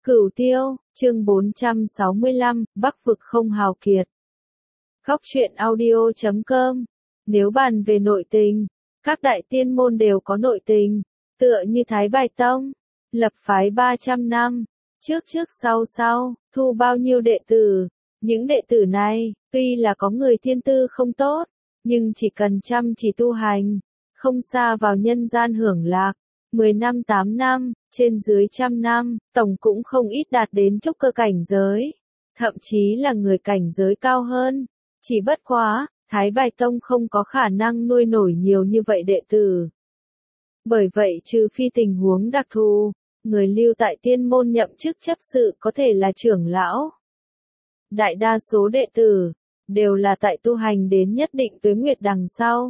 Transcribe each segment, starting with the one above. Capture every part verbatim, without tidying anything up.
Cửu Tiêu, chương bốn trăm sáu mươi lăm, Bắc vực không hào kiệt. Góc truyện audio chấm com. Nếu bàn về nội tình, các đại tiên môn đều có nội tình, tựa như Thái Bạch Tông, lập phái ba trăm năm, trước trước sau sau, thu bao nhiêu đệ tử. Những đệ tử này, tuy là có người thiên tư không tốt, nhưng chỉ cần chăm chỉ tu hành, không xa vào nhân gian hưởng lạc, mười năm tám năm, trên dưới trăm năm, tổng cũng không ít đạt đến trúc cơ cảnh giới, thậm chí là người cảnh giới cao hơn. Chỉ bất quá, Thái Bạch Tông không có khả năng nuôi nổi nhiều như vậy đệ tử. Bởi vậy trừ phi tình huống đặc thù, người lưu tại tiên môn nhậm chức chấp sự có thể là trưởng lão. Đại đa số đệ tử, đều là tại tu hành đến nhất định tuế nguyệt đằng sau.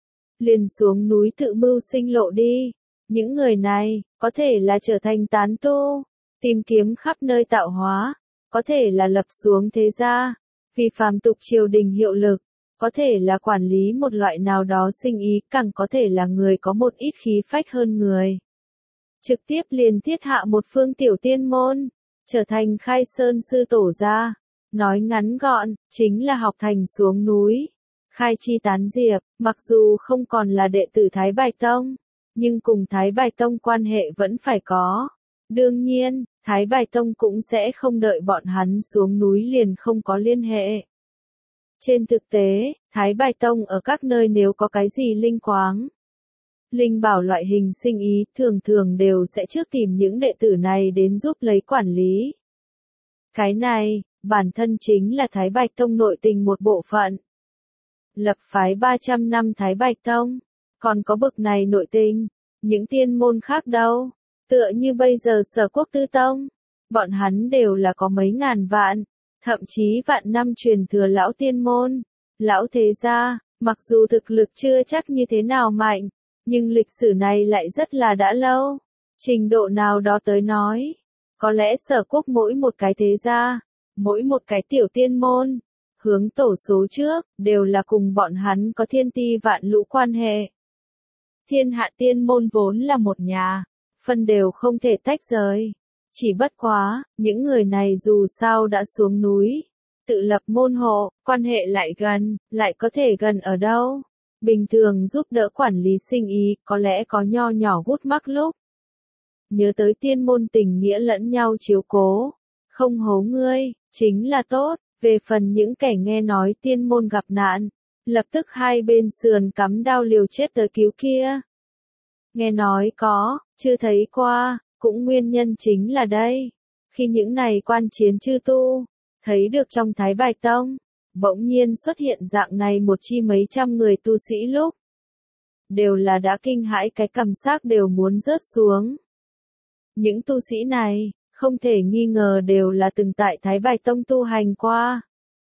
Liền xuống núi tự mưu sinh lộ đi. Những người này, có thể là trở thành tán tu, tìm kiếm khắp nơi tạo hóa, có thể là lập xuống thế gia, vì phàm tục triều đình hiệu lực, có thể là quản lý một loại nào đó sinh ý, càng có thể là người có một ít khí phách hơn người. Trực tiếp liền thiết hạ một phương tiểu tiên môn, trở thành khai sơn sư tổ gia. Nói ngắn gọn, chính là học thành xuống núi, khai chi tán diệp, mặc dù không còn là đệ tử Thái Bạch Tông, nhưng cùng Thái Bạch Tông quan hệ vẫn phải có. Đương nhiên, Thái Bạch Tông cũng sẽ không đợi bọn hắn xuống núi liền không có liên hệ. Trên thực tế, Thái Bạch Tông ở các nơi nếu có cái gì linh quáng, linh bảo loại hình sinh ý, thường thường đều sẽ trước tìm những đệ tử này đến giúp lấy quản lý. Cái này, bản thân chính là Thái Bạch Tông nội tình một bộ phận. Lập phái ba trăm năm Thái Bạch Tông, còn có bực này nội tình, những tiên môn khác đâu, tựa như bây giờ Sở Quốc Tư Tông, bọn hắn đều là có mấy ngàn vạn, thậm chí vạn năm truyền thừa lão tiên môn, lão thế gia, mặc dù thực lực chưa chắc như thế nào mạnh, nhưng lịch sử này lại rất là đã lâu, trình độ nào đó tới nói, có lẽ Sở Quốc mỗi một cái thế gia, mỗi một cái tiểu tiên môn, hướng tổ số trước, đều là cùng bọn hắn có thiên ti vạn lũ quan hệ. Thiên hạ tiên môn vốn là một nhà, phân đều không thể tách rời. Chỉ bất quá, những người này dù sao đã xuống núi, tự lập môn hộ, quan hệ lại gần, lại có thể gần ở đâu. Bình thường giúp đỡ quản lý sinh ý, có lẽ có nho nhỏ gút mắc lúc. Nhớ tới tiên môn tình nghĩa lẫn nhau chiếu cố, không hố ngươi, chính là tốt. Về phần những kẻ nghe nói tiên môn gặp nạn, lập tức hai bên sườn cắm đao liều chết tới cứu kia. Nghe nói có, chưa thấy qua, cũng nguyên nhân chính là đây. Khi những này quan chiến chư tu, thấy được trong Thái Bạch Tông, bỗng nhiên xuất hiện dạng này một chi mấy trăm người tu sĩ lúc. Đều là đã kinh hãi cái cằm xác đều muốn rớt xuống. Những tu sĩ này, không thể nghi ngờ đều là từng tại Thái Bạch Tông tu hành qua.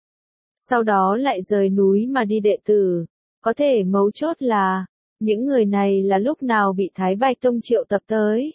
Sau đó lại rời núi mà đi đệ tử. Có thể mấu chốt là, những người này là lúc nào bị Thái Bạch Tông triệu tập tới.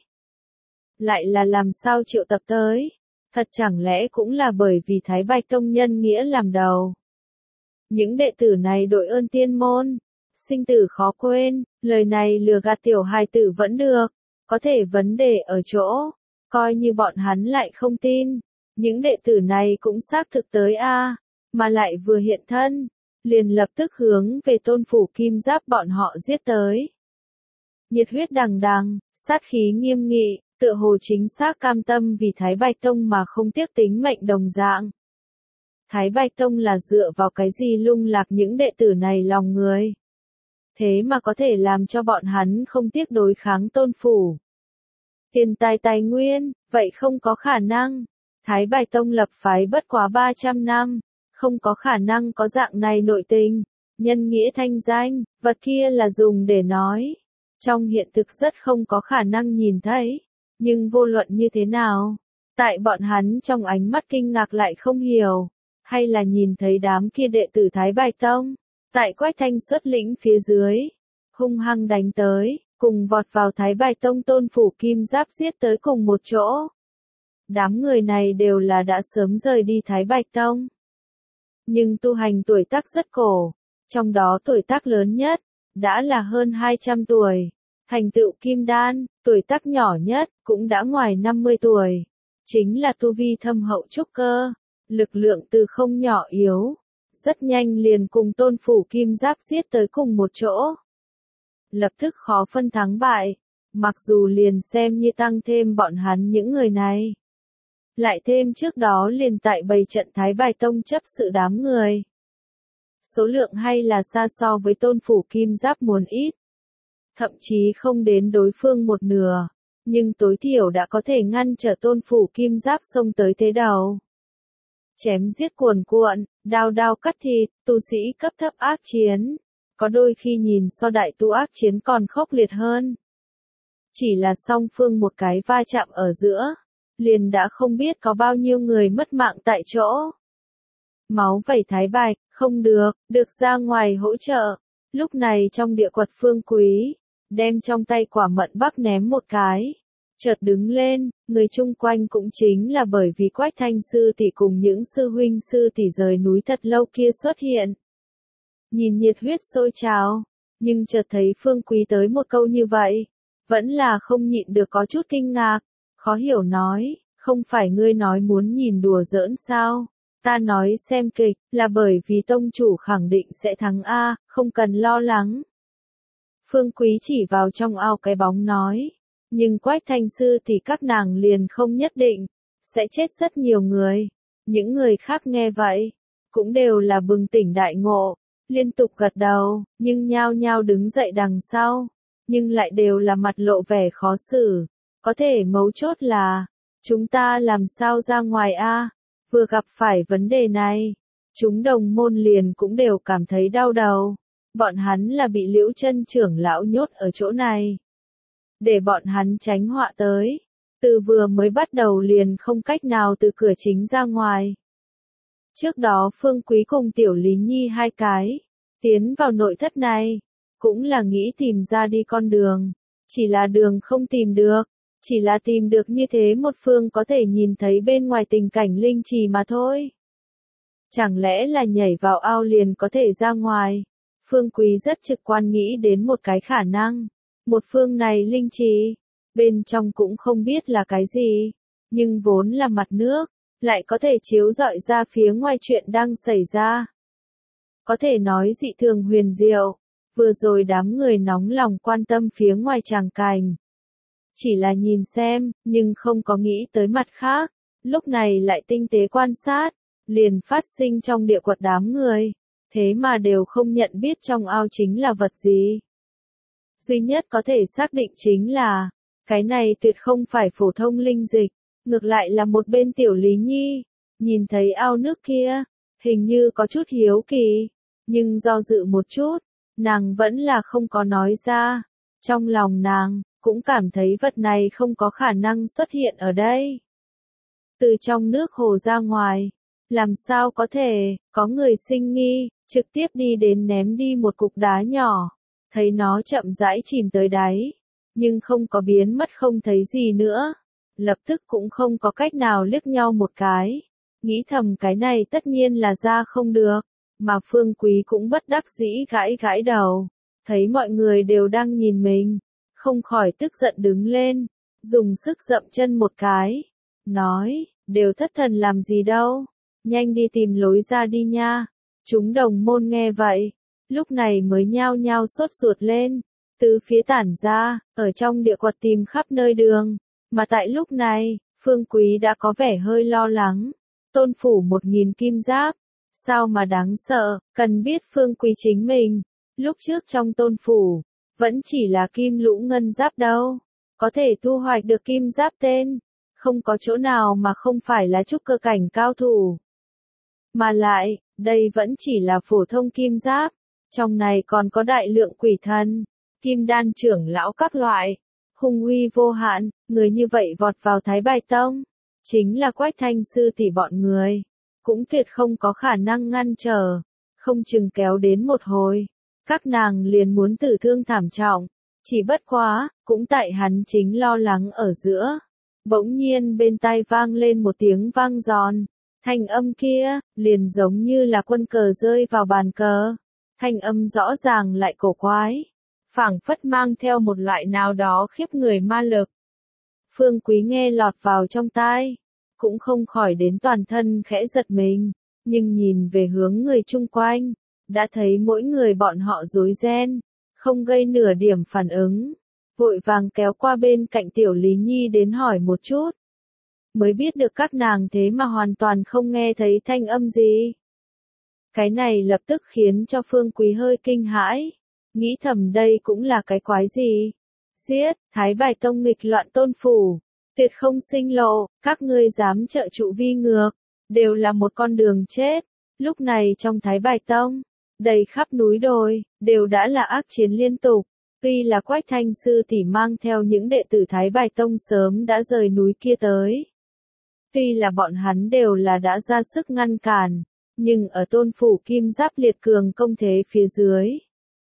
Lại là làm sao triệu tập tới? Thật chẳng lẽ cũng là bởi vì Thái Bạch Tông nhân nghĩa làm đầu. Những đệ tử này đội ơn tiên môn, sinh tử khó quên, lời này lừa gạt tiểu hài tử vẫn được, có thể vấn đề ở chỗ. Coi như bọn hắn lại không tin, những đệ tử này cũng xác thực tới a, mà lại vừa hiện thân, liền lập tức hướng về Tôn phủ Kim Giáp bọn họ giết tới. Nhiệt huyết đằng đằng, sát khí nghiêm nghị, tựa hồ chính xác cam tâm vì Thái Bạch Tông mà không tiếc tính mệnh đồng dạng. Thái Bạch Tông là dựa vào cái gì lung lạc những đệ tử này lòng người? Thế mà có thể làm cho bọn hắn không tiếc đối kháng Tôn phủ. Tiền tài tài nguyên, vậy không có khả năng. Thái Bạch Tông lập phái bất quá ba trăm năm, không có khả năng có dạng này nội tình, nhân nghĩa thanh danh, vật kia là dùng để nói. Trong hiện thực rất không có khả năng nhìn thấy, nhưng vô luận như thế nào, tại bọn hắn trong ánh mắt kinh ngạc lại không hiểu, hay là nhìn thấy đám kia đệ tử Thái Bạch Tông, tại Quách Thanh xuất lĩnh phía dưới, hung hăng đánh tới. Cùng vọt vào Thái Bạch Tông Tôn phủ Kim Giáp giết tới cùng một chỗ. Đám người này đều là đã sớm rời đi Thái Bạch Tông. Nhưng tu hành tuổi tác rất cổ, trong đó tuổi tác lớn nhất, đã là hơn hai trăm tuổi. Thành tựu Kim Đan, tuổi tác nhỏ nhất, cũng đã ngoài năm mươi tuổi. chính là tu vi thâm hậu trúc cơ, lực lượng từ không nhỏ yếu, rất nhanh liền cùng Tôn Phủ Kim Giáp giết tới cùng một chỗ. Lập tức khó phân thắng bại, mặc dù liền xem như tăng thêm bọn hắn những người này. Lại thêm trước đó liền tại bày trận Thái Bài Tông chấp sự đám người. Số lượng hay là xa so với Tôn Phủ Kim Giáp muốn ít. Thậm chí không đến đối phương một nửa, nhưng tối thiểu đã có thể ngăn trở Tôn Phủ Kim Giáp xông tới thế đầu. Chém giết cuồn cuộn, đao đao cắt thịt, tu sĩ cấp thấp ác chiến, có đôi khi nhìn so đại tu ác chiến còn khốc liệt hơn. Chỉ là song phương một cái va chạm ở giữa, liền đã không biết có bao nhiêu người mất mạng tại chỗ. Máu vẩy Thái Bạch, không được, được ra ngoài hỗ trợ. Lúc này trong địa quật Phương Quý, đem trong tay quả mận bắc ném một cái. Chợt đứng lên, người chung quanh cũng chính là bởi vì Quách Thanh sư tỷ cùng những sư huynh sư tỷ rời núi thật lâu kia xuất hiện. Nhìn nhiệt huyết sôi trào, nhưng chợt thấy Phương Quý tới một câu như vậy, vẫn là không nhịn được có chút kinh ngạc, khó hiểu nói, không phải ngươi nói muốn nhìn đùa giỡn sao? Ta nói xem kịch, là bởi vì tông chủ khẳng định sẽ thắng a, không cần lo lắng. Phương Quý chỉ vào trong ao cái bóng nói, nhưng Quách Thanh sư thì các nàng liền không nhất định, sẽ chết rất nhiều người. Những người khác nghe vậy, cũng đều là bừng tỉnh đại ngộ, liên tục gật đầu, nhưng nhao nhao đứng dậy đằng sau, nhưng lại đều là mặt lộ vẻ khó xử. Có thể mấu chốt là, chúng ta làm sao ra ngoài a? Vừa gặp phải vấn đề này, chúng đồng môn liền cũng đều cảm thấy đau đầu. Bọn hắn là bị Liễu Chân trưởng lão nhốt ở chỗ này. Để bọn hắn tránh họa tới. Từ vừa mới bắt đầu liền không cách nào từ cửa chính ra ngoài. Trước đó Phương Quý cùng Tiểu Lý Nhi hai cái, tiến vào nội thất này, cũng là nghĩ tìm ra đi con đường. Chỉ là đường không tìm được. Chỉ là tìm được như thế một phương có thể nhìn thấy bên ngoài tình cảnh linh trì mà thôi. Chẳng lẽ là nhảy vào ao liền có thể ra ngoài? Phương Quý rất trực quan nghĩ đến một cái khả năng. Một phương này linh trì, bên trong cũng không biết là cái gì, nhưng vốn là mặt nước, lại có thể chiếu rọi ra phía ngoài chuyện đang xảy ra. Có thể nói dị thường huyền diệu, vừa rồi đám người nóng lòng quan tâm phía ngoài tràng cảnh. Chỉ là nhìn xem, nhưng không có nghĩ tới mặt khác, lúc này lại tinh tế quan sát, liền phát sinh trong địa quật đám người, thế mà đều không nhận biết trong ao chính là vật gì. Duy nhất có thể xác định chính là, cái này tuyệt không phải phổ thông linh dịch, ngược lại là một bên Tiểu Lý Nhi, nhìn thấy ao nước kia, hình như có chút hiếu kỳ, nhưng do dự một chút, nàng vẫn là không có nói ra, trong lòng nàng cũng cảm thấy vật này không có khả năng xuất hiện ở đây. Từ trong nước hồ ra ngoài, làm sao có thể, có người sinh nghi, trực tiếp đi đến ném đi một cục đá nhỏ, thấy nó chậm rãi chìm tới đáy, nhưng không có biến mất không thấy gì nữa, lập tức cũng không có cách nào liếc nhau một cái, nghĩ thầm cái này tất nhiên là ra không được, mà Phương Quý cũng bất đắc dĩ gãi gãi đầu, thấy mọi người đều đang nhìn mình. Không khỏi tức giận đứng lên, dùng sức dậm chân một cái, nói, đều thất thần làm gì đâu, nhanh đi tìm lối ra đi nha. Chúng đồng môn nghe vậy, lúc này mới nhao nhao sốt ruột lên, từ phía tản ra, ở trong địa quật tìm khắp nơi đường, mà tại lúc này, Phương Quý đã có vẻ hơi lo lắng, Tôn Phủ một nghìn kim giáp, sao mà đáng sợ, cần biết Phương Quý chính mình, lúc trước trong Tôn Phủ, vẫn chỉ là kim lũ ngân giáp đâu, có thể thu hoạch được kim giáp tên, không có chỗ nào mà không phải là trúc cơ cảnh cao thủ. Mà lại, đây vẫn chỉ là phổ thông kim giáp, trong này còn có đại lượng quỷ thần, kim đan trưởng lão các loại, hung uy vô hạn, người như vậy vọt vào Thái Bài Tông, chính là Quách Thanh sư tỷ bọn người, cũng tuyệt không có khả năng ngăn trở, không chừng kéo đến một hồi. Các nàng liền muốn tử thương thảm trọng, chỉ bất quá, cũng tại hắn chính lo lắng ở giữa. Bỗng nhiên bên tai vang lên một tiếng vang giòn, thanh âm kia, liền giống như là quân cờ rơi vào bàn cờ. Thanh âm rõ ràng lại cổ quái, phảng phất mang theo một loại nào đó khiếp người ma lực. Phương Quý nghe lọt vào trong tai, cũng không khỏi đến toàn thân khẽ giật mình, nhưng nhìn về hướng người chung quanh, đã thấy mỗi người bọn họ rối ren, không gây nửa điểm phản ứng, vội vàng kéo qua bên cạnh Tiểu Lý Nhi đến hỏi một chút. Mới biết được các nàng thế mà hoàn toàn không nghe thấy thanh âm gì. Cái này lập tức khiến cho Phương Quý hơi kinh hãi, nghĩ thầm đây cũng là cái quái gì. Giết, Thái Bài Tông nghịch loạn Tôn phủ, tuyệt không sinh lộ, các ngươi dám trợ trụ vi ngược, đều là một con đường chết. Lúc này trong Thái Bài Tông, đầy khắp núi đồi, đều đã là ác chiến liên tục. Tuy là Quách Thanh sư tỷ mang theo những đệ tử Thái Bài Tông sớm đã rời núi kia tới. Tuy là bọn hắn đều là đã ra sức ngăn cản, nhưng ở Tôn phủ kim giáp liệt cường công thế phía dưới,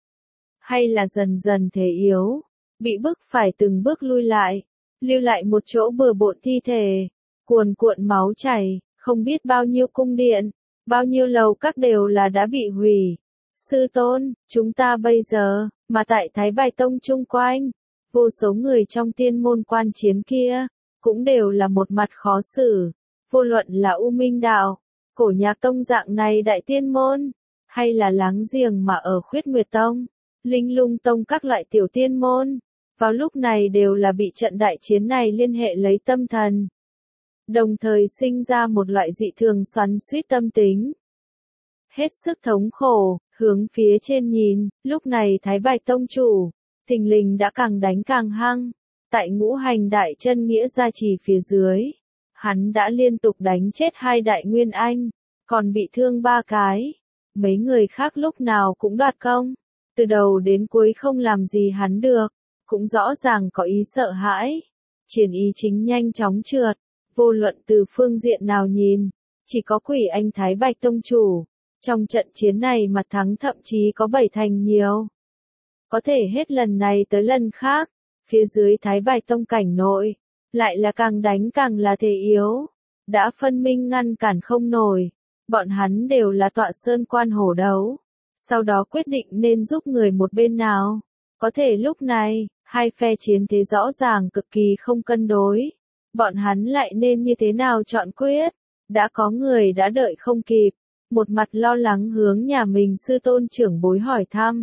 hay là dần dần thế yếu, bị bức phải từng bước lui lại, lưu lại một chỗ bừa bộn thi thể, cuồn cuộn máu chảy, không biết bao nhiêu cung điện, bao nhiêu lầu các đều là đã bị hủy. Sư tôn, chúng ta bây giờ, mà tại Thái Bài Tông chung quanh, vô số người trong tiên môn quan chiến kia, cũng đều là một mặt khó xử, vô luận là U Minh Đạo, Cổ Nhạc Tông dạng này đại tiên môn, hay là láng giềng mà ở Khuyết Nguyệt Tông, Linh Lung Tông các loại tiểu tiên môn, vào lúc này đều là bị trận đại chiến này liên hệ lấy tâm thần. Đồng thời sinh ra một loại dị thường xoắn xuýt tâm tính. Hết sức thống khổ, hướng phía trên nhìn, lúc này Thái Bài Tông chủ, thình lình đã càng đánh càng hăng. Tại ngũ hành đại chân nghĩa gia trì phía dưới, hắn đã liên tục đánh chết hai đại nguyên anh, còn bị thương ba cái. Mấy người khác lúc nào cũng đoạt công, từ đầu đến cuối không làm gì hắn được, cũng rõ ràng có ý sợ hãi. Chiến ý chính nhanh chóng trượt, vô luận từ phương diện nào nhìn, chỉ có Quỷ Anh Thái Bạch Tông chủ. Trong trận chiến này mà thắng thậm chí có bảy thành nhiều. Có thể hết lần này tới lần khác, phía dưới Thái Bài Tông cảnh nội, lại là càng đánh càng là thể yếu, đã phân minh ngăn cản không nổi, bọn hắn đều là tọa sơn quan hổ đấu, sau đó quyết định nên giúp người một bên nào, có thể lúc này, hai phe chiến thế rõ ràng cực kỳ không cân đối, bọn hắn lại nên như thế nào chọn quyết, đã có người đã đợi không kịp, một mặt lo lắng hướng nhà mình sư tôn trưởng bối hỏi thăm,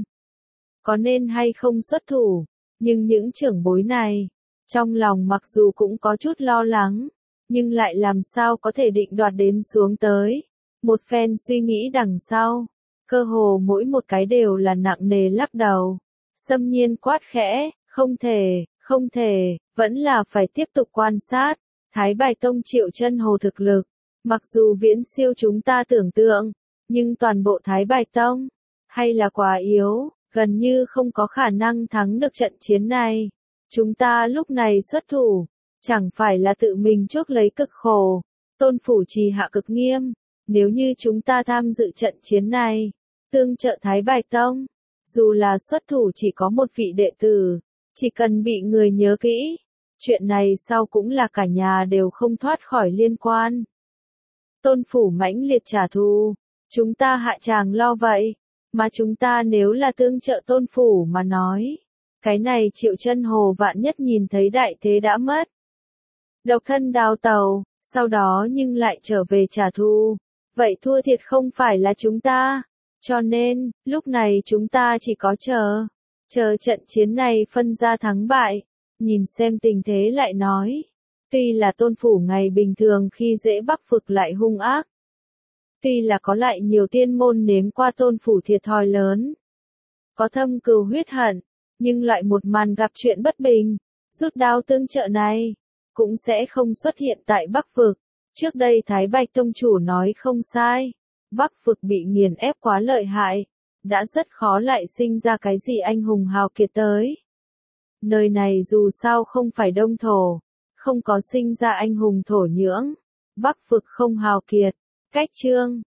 có nên hay không xuất thủ. Nhưng những trưởng bối này, trong lòng mặc dù cũng có chút lo lắng, nhưng lại làm sao có thể định đoạt đến xuống tới. Một phen suy nghĩ đằng sau, cơ hồ mỗi một cái đều là nặng nề lắc đầu. Xâm Nhiên quát khẽ, không thể, không thể, vẫn là phải tiếp tục quan sát. Thái Bài Tông Triệu Chân Hồ thực lực, mặc dù viễn siêu chúng ta tưởng tượng, nhưng toàn bộ Thái Bài Tông, hay là quá yếu. Gần như không có khả năng thắng được trận chiến này. Chúng ta lúc này xuất thủ, chẳng phải là tự mình chuốc lấy cực khổ. Tôn phủ trì hạ cực nghiêm, nếu như chúng ta tham dự trận chiến này, tương trợ Thái Bài Tông, dù là xuất thủ chỉ có một vị đệ tử, chỉ cần bị người nhớ kỹ, chuyện này sau cũng là cả nhà đều không thoát khỏi liên quan. Tôn phủ mãnh liệt trả thù, chúng ta hạ tràng lo vậy. Mà chúng ta nếu là tương trợ Tôn phủ mà nói, cái này Triệu Chân Hồ vạn nhất nhìn thấy đại thế đã mất. Độc thân đào tàu, sau đó nhưng lại trở về trả thù, vậy thua thiệt không phải là chúng ta, cho nên, lúc này chúng ta chỉ có chờ, chờ trận chiến này phân ra thắng bại, nhìn xem tình thế lại nói. Tuy là Tôn phủ ngày bình thường khi dễ bắc phực lại hung ác, tuy là có lại nhiều tiên môn nếm qua Tôn phủ thiệt thòi lớn, có thâm cừu huyết hận, nhưng loại một màn gặp chuyện bất bình, rút đao tương trợ này, cũng sẽ không xuất hiện tại Bắc Vực. Trước đây Thái Bạch Tông chủ nói không sai, Bắc Vực bị nghiền ép quá lợi hại, đã rất khó lại sinh ra cái gì anh hùng hào kiệt tới. Nơi này dù sao không phải đông thổ, không có sinh ra anh hùng thổ nhưỡng, Bắc Vực không hào kiệt. Cách chương